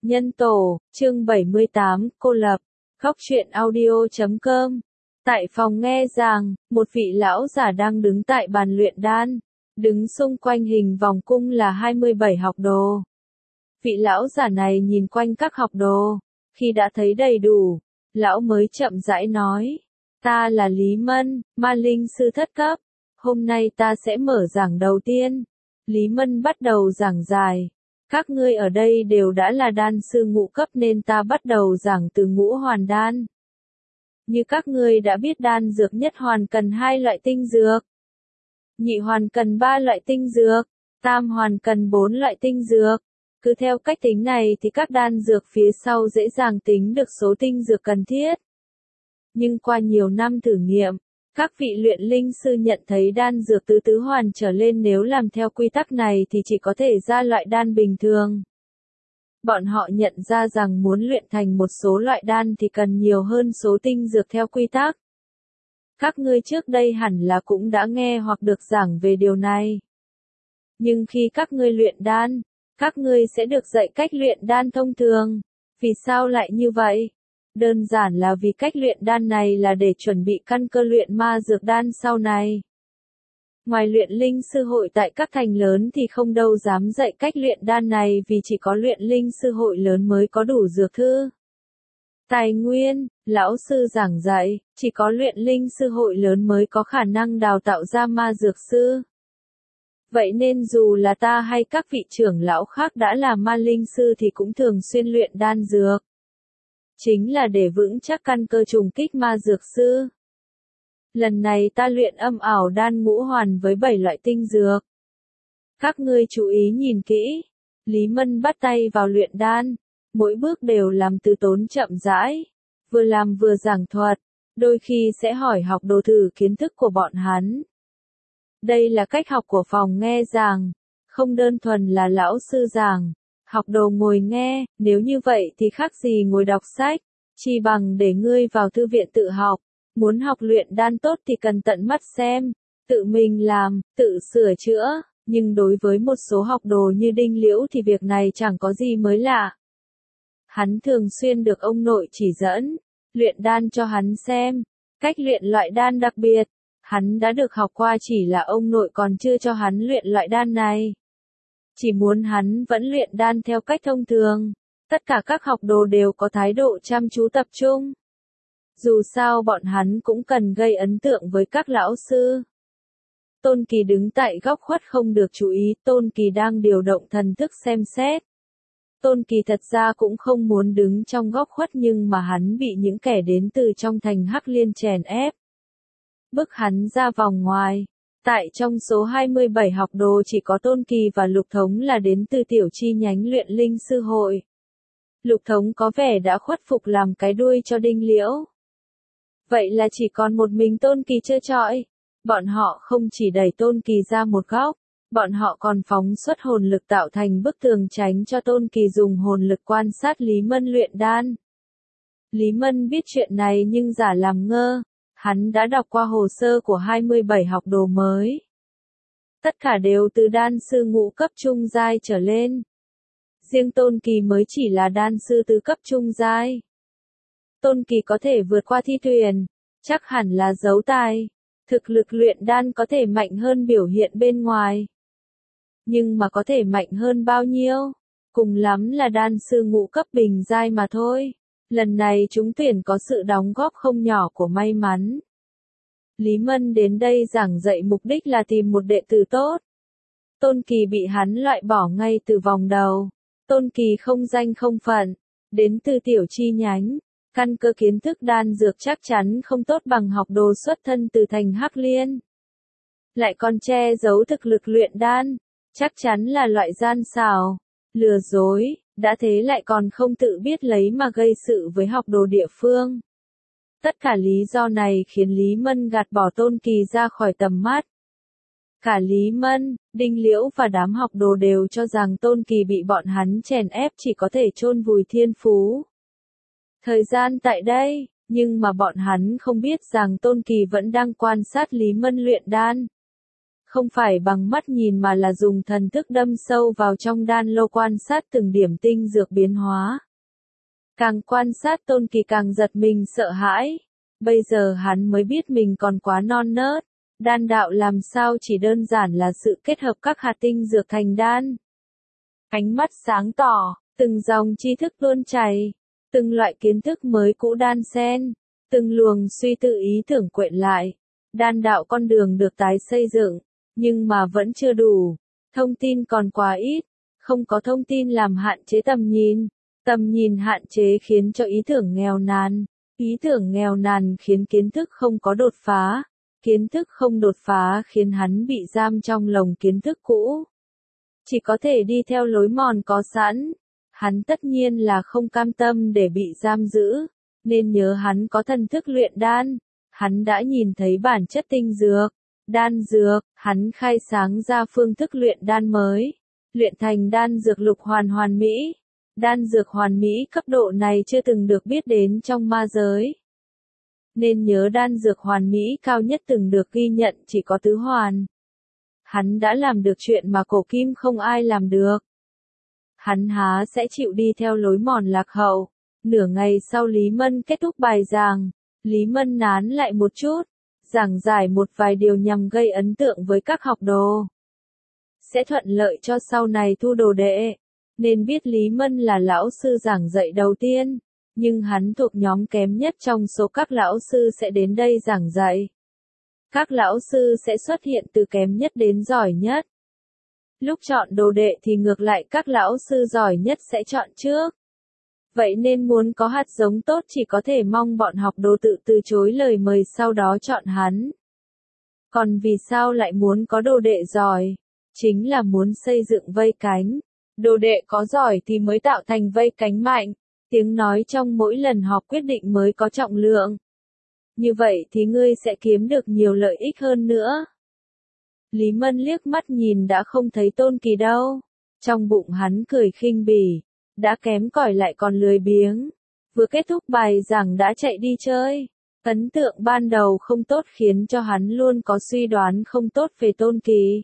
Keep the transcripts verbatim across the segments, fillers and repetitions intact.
Nhân tổ, chương bảy mươi tám, cô lập, góc truyện audio chấm com. Tại phòng nghe giảng, một vị lão giả đang đứng tại bàn luyện đan, đứng xung quanh hình vòng cung là hai mươi bảy học đồ. Vị lão giả này nhìn quanh các học đồ, khi đã thấy đầy đủ, lão mới chậm rãi nói, ta là Lý Mân, ma linh sư thất cấp, hôm nay ta sẽ mở giảng đầu tiên. Lý Mân bắt đầu giảng giải. Các ngươi ở đây đều đã là đan sư ngũ cấp nên ta bắt đầu giảng từ ngũ hoàn đan. Như các ngươi đã biết đan dược nhất hoàn cần hai loại tinh dược. Nhị hoàn cần ba loại tinh dược. Tam hoàn cần bốn loại tinh dược. Cứ theo cách tính này thì các đan dược phía sau dễ dàng tính được số tinh dược cần thiết. Nhưng qua nhiều năm thử nghiệm, các vị luyện linh sư nhận thấy đan dược từ tứ hoàn trở lên nếu làm theo quy tắc này thì chỉ có thể ra loại đan bình thường. Bọn họ nhận ra rằng muốn luyện thành một số loại đan thì cần nhiều hơn số tinh dược theo quy tắc. Các ngươi trước đây hẳn là cũng đã nghe hoặc được giảng về điều này. Nhưng khi các ngươi luyện đan, các ngươi sẽ được dạy cách luyện đan thông thường. Vì sao lại như vậy? Đơn giản là vì cách luyện đan này là để chuẩn bị căn cơ luyện ma dược đan sau này. Ngoài luyện linh sư hội tại các thành lớn thì không đâu dám dạy cách luyện đan này vì chỉ có luyện linh sư hội lớn mới có đủ dược thư. Tài nguyên, lão sư giảng dạy, chỉ có luyện linh sư hội lớn mới có khả năng đào tạo ra ma dược sư. Vậy nên dù là ta hay các vị trưởng lão khác đã là ma linh sư thì cũng thường xuyên luyện đan dược. Chính là để vững chắc căn cơ trùng kích ma dược sư. Lần này ta luyện âm ảo đan ngũ hoàn với bảy loại tinh dược. Các ngươi chú ý nhìn kỹ. Lý Mân bắt tay vào luyện đan. Mỗi bước đều làm từ tốn chậm rãi. Vừa làm vừa giảng thuật. Đôi khi sẽ hỏi học đồ thử kiến thức của bọn hắn. Đây là cách học của phòng nghe giảng. Không đơn thuần là lão sư giảng. Học đồ ngồi nghe, nếu như vậy thì khác gì ngồi đọc sách, chi bằng để ngươi vào thư viện tự học. Muốn học luyện đan tốt thì cần tận mắt xem, tự mình làm, tự sửa chữa, nhưng đối với một số học đồ như Đinh Liễu thì việc này chẳng có gì mới lạ. Hắn thường xuyên được ông nội chỉ dẫn, luyện đan cho hắn xem, cách luyện loại đan đặc biệt, hắn đã được học qua chỉ là ông nội còn chưa cho hắn luyện loại đan này. Chỉ muốn hắn vẫn luyện đan theo cách thông thường. Tất cả các học đồ đều có thái độ chăm chú tập trung. Dù sao bọn hắn cũng cần gây ấn tượng với các lão sư. Tôn Kỳ đứng tại góc khuất không được chú ý, Tôn Kỳ đang điều động thần thức xem xét. Tôn Kỳ thật ra cũng không muốn đứng trong góc khuất nhưng mà hắn bị những kẻ đến từ trong thành Hắc Liên chèn ép. Bức hắn ra vòng ngoài. Tại trong số hai mươi bảy học đồ chỉ có Tôn Kỳ và Lục Thống là đến từ tiểu chi nhánh luyện linh sư hội. Lục Thống có vẻ đã khuất phục làm cái đuôi cho Đinh Liễu. Vậy là chỉ còn một mình Tôn Kỳ trơ trọi. Bọn họ không chỉ đẩy Tôn Kỳ ra một góc, bọn họ còn phóng xuất hồn lực tạo thành bức tường tránh cho Tôn Kỳ dùng hồn lực quan sát Lý Mân luyện đan. Lý Mân biết chuyện này nhưng giả làm ngơ. Hắn đã đọc qua hồ sơ của hai mươi bảy học đồ mới. Tất cả đều từ đan sư ngũ cấp trung giai trở lên. Riêng Tôn Kỳ mới chỉ là đan sư tứ cấp trung giai. Tôn Kỳ có thể vượt qua thi tuyển, chắc hẳn là dấu tài. Thực lực luyện đan có thể mạnh hơn biểu hiện bên ngoài. Nhưng mà có thể mạnh hơn bao nhiêu? Cùng lắm là đan sư ngũ cấp bình giai mà thôi. Lần này chúng tuyển có sự đóng góp không nhỏ của may mắn. Lý Mân đến đây giảng dạy mục đích là tìm một đệ tử tốt. Tôn Kỳ bị hắn loại bỏ ngay từ vòng đầu. Tôn Kỳ không danh không phận, đến từ tiểu chi nhánh. Căn cơ kiến thức đan dược chắc chắn không tốt bằng học đồ xuất thân từ thành Hắc Liên. Lại còn che giấu thực lực luyện đan, chắc chắn là loại gian xảo, lừa dối. Đã thế lại còn không tự biết lấy mà gây sự với học đồ địa phương. Tất cả lý do này khiến Lý Mân gạt bỏ Tôn Kỳ ra khỏi tầm mắt. Cả Lý Mân, Đinh Liễu và đám học đồ đều cho rằng Tôn Kỳ bị bọn hắn chèn ép chỉ có thể chôn vùi thiên phú. Thời gian tại đây, nhưng mà bọn hắn không biết rằng Tôn Kỳ vẫn đang quan sát Lý Mân luyện đan. Không phải bằng mắt nhìn mà là dùng thần thức đâm sâu vào trong đan lô quan sát từng điểm tinh dược biến hóa. Càng quan sát Tôn Kỳ càng giật mình sợ hãi. Bây giờ hắn mới biết mình còn quá non nớt. Đan đạo làm sao chỉ đơn giản là sự kết hợp các hạt tinh dược thành đan. Ánh mắt sáng tỏ, từng dòng tri thức tuôn chảy, từng loại kiến thức mới cũ đan xen, từng luồng suy tư ý tưởng quyện lại. Đan đạo con đường được tái xây dựng, nhưng mà vẫn chưa đủ. Thông tin còn quá ít, không có thông tin làm hạn chế tầm nhìn. Tầm nhìn hạn chế khiến cho ý tưởng nghèo nàn. Ý tưởng nghèo nàn khiến kiến thức không có đột phá. Kiến thức không đột phá khiến hắn bị giam trong lồng kiến thức cũ. Chỉ có thể đi theo lối mòn có sẵn. Hắn tất nhiên là không cam tâm để bị giam giữ, nên nhớ hắn có thần thức luyện đan. Hắn đã nhìn thấy bản chất tinh dược, đan dược, hắn khai sáng ra phương thức luyện đan mới. Luyện thành đan dược lục hoàn hoàn mỹ. Đan dược hoàn mỹ cấp độ này chưa từng được biết đến trong ma giới. Nên nhớ đan dược hoàn mỹ cao nhất từng được ghi nhận chỉ có tứ hoàn. Hắn đã làm được chuyện mà cổ kim không ai làm được. Hắn há sẽ chịu đi theo lối mòn lạc hậu. Nửa ngày sau Lý Mân kết thúc bài giảng, Lý Mân nán lại một chút, giảng giải một vài điều nhằm gây ấn tượng với các học đồ. Sẽ thuận lợi cho sau này thu đồ đệ. Nên biết Lý Mân là lão sư giảng dạy đầu tiên, nhưng hắn thuộc nhóm kém nhất trong số các lão sư sẽ đến đây giảng dạy. Các lão sư sẽ xuất hiện từ kém nhất đến giỏi nhất. Lúc chọn đồ đệ thì ngược lại các lão sư giỏi nhất sẽ chọn trước. Vậy nên muốn có hạt giống tốt chỉ có thể mong bọn học đồ tự từ chối lời mời sau đó chọn hắn. Còn vì sao lại muốn có đồ đệ giỏi? Chính là muốn xây dựng vây cánh. Đồ đệ có giỏi thì mới tạo thành vây cánh mạnh. Tiếng nói trong mỗi lần họp quyết định mới có trọng lượng. Như vậy thì ngươi sẽ kiếm được nhiều lợi ích hơn nữa. Lý Mân liếc mắt nhìn đã không thấy Tôn Kỳ đâu. Trong bụng hắn cười khinh bỉ. Đã kém cỏi lại còn lười biếng. Vừa kết thúc bài giảng đã chạy đi chơi. Ấn tượng ban đầu không tốt khiến cho hắn luôn có suy đoán không tốt về Tôn Kỳ.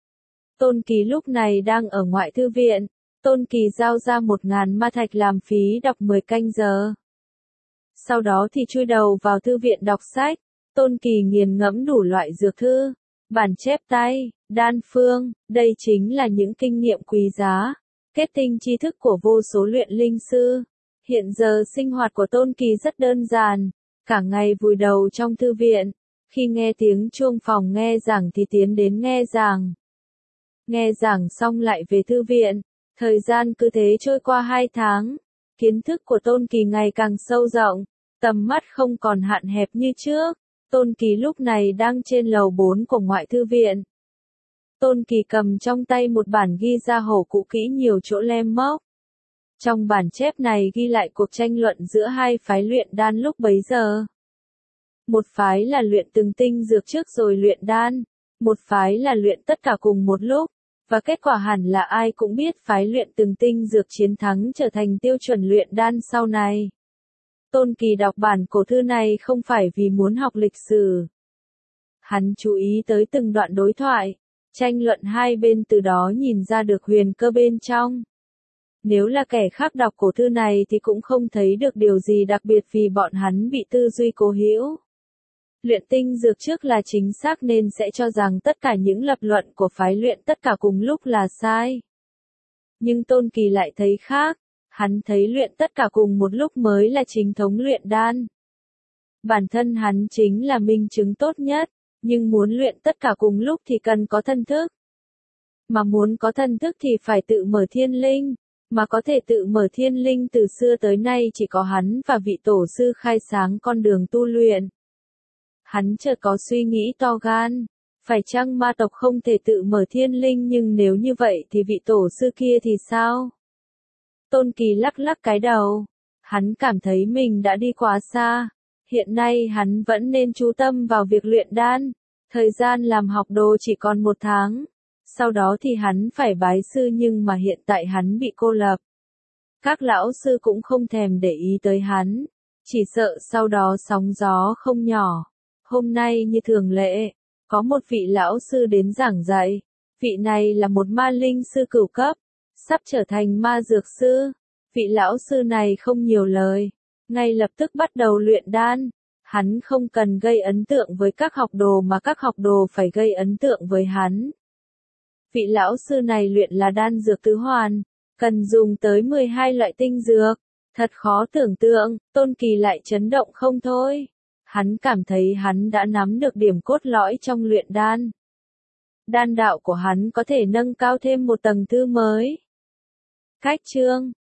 Tôn Kỳ lúc này đang ở ngoại thư viện. Tôn Kỳ giao ra một ngàn ma thạch làm phí đọc mười canh giờ. Sau đó thì chui đầu vào thư viện đọc sách. Tôn Kỳ nghiền ngẫm đủ loại dược thư, bản chép tay, đan phương, đây chính là những kinh nghiệm quý giá, kết tinh tri thức của vô số luyện linh sư. Hiện giờ sinh hoạt của Tôn Kỳ rất đơn giản, cả ngày vùi đầu trong thư viện, khi nghe tiếng chuông phòng nghe giảng thì tiến đến nghe giảng. Nghe giảng xong lại về thư viện, thời gian cứ thế trôi qua hai tháng, kiến thức của Tôn Kỳ ngày càng sâu rộng, tầm mắt không còn hạn hẹp như trước. Tôn Kỳ lúc này đang trên lầu bốn của ngoại thư viện. Tôn Kỳ cầm trong tay một bản ghi ra hổ cũ kỹ nhiều chỗ lem mốc. Trong bản chép này ghi lại cuộc tranh luận giữa hai phái luyện đan lúc bấy giờ. Một phái là luyện từng tinh dược trước rồi luyện đan, một phái là luyện tất cả cùng một lúc, và kết quả hẳn là ai cũng biết phái luyện từng tinh dược chiến thắng trở thành tiêu chuẩn luyện đan sau này. Tôn Kỳ đọc bản cổ thư này không phải vì muốn học lịch sử. Hắn chú ý tới từng đoạn đối thoại, tranh luận hai bên từ đó nhìn ra được huyền cơ bên trong. Nếu là kẻ khác đọc cổ thư này thì cũng không thấy được điều gì đặc biệt vì bọn hắn bị tư duy cố hữu. Luyện tinh dược trước là chính xác nên sẽ cho rằng tất cả những lập luận của phái luyện tất cả cùng lúc là sai. Nhưng Tôn Kỳ lại thấy khác. Hắn thấy luyện tất cả cùng một lúc mới là chính thống luyện đan. Bản thân hắn chính là minh chứng tốt nhất, nhưng muốn luyện tất cả cùng lúc thì cần có thân thức. Mà muốn có thân thức thì phải tự mở thiên linh, mà có thể tự mở thiên linh từ xưa tới nay chỉ có hắn và vị tổ sư khai sáng con đường tu luyện. Hắn chợt có suy nghĩ to gan, phải chăng ma tộc không thể tự mở thiên linh nhưng nếu như vậy thì vị tổ sư kia thì sao? Tôn Kỳ lắc lắc cái đầu, hắn cảm thấy mình đã đi quá xa, hiện nay hắn vẫn nên chú tâm vào việc luyện đan, thời gian làm học đồ chỉ còn một tháng, sau đó thì hắn phải bái sư nhưng mà hiện tại hắn bị cô lập. Các lão sư cũng không thèm để ý tới hắn, chỉ sợ sau đó sóng gió không nhỏ. Hôm nay như thường lệ, có một vị lão sư đến giảng dạy. Vị này là một ma linh sư cửu cấp, sắp trở thành ma dược sư. Vị lão sư này không nhiều lời, ngay lập tức bắt đầu luyện đan. Hắn không cần gây ấn tượng với các học đồ mà các học đồ phải gây ấn tượng với hắn. Vị lão sư này luyện là đan dược tứ hoàn, cần dùng tới mười hai loại tinh dược. Thật khó tưởng tượng, Tôn Kỳ lại chấn động không thôi. Hắn cảm thấy hắn đã nắm được điểm cốt lõi trong luyện đan. Đan đạo của hắn có thể nâng cao thêm một tầng thứ mới. Khách chương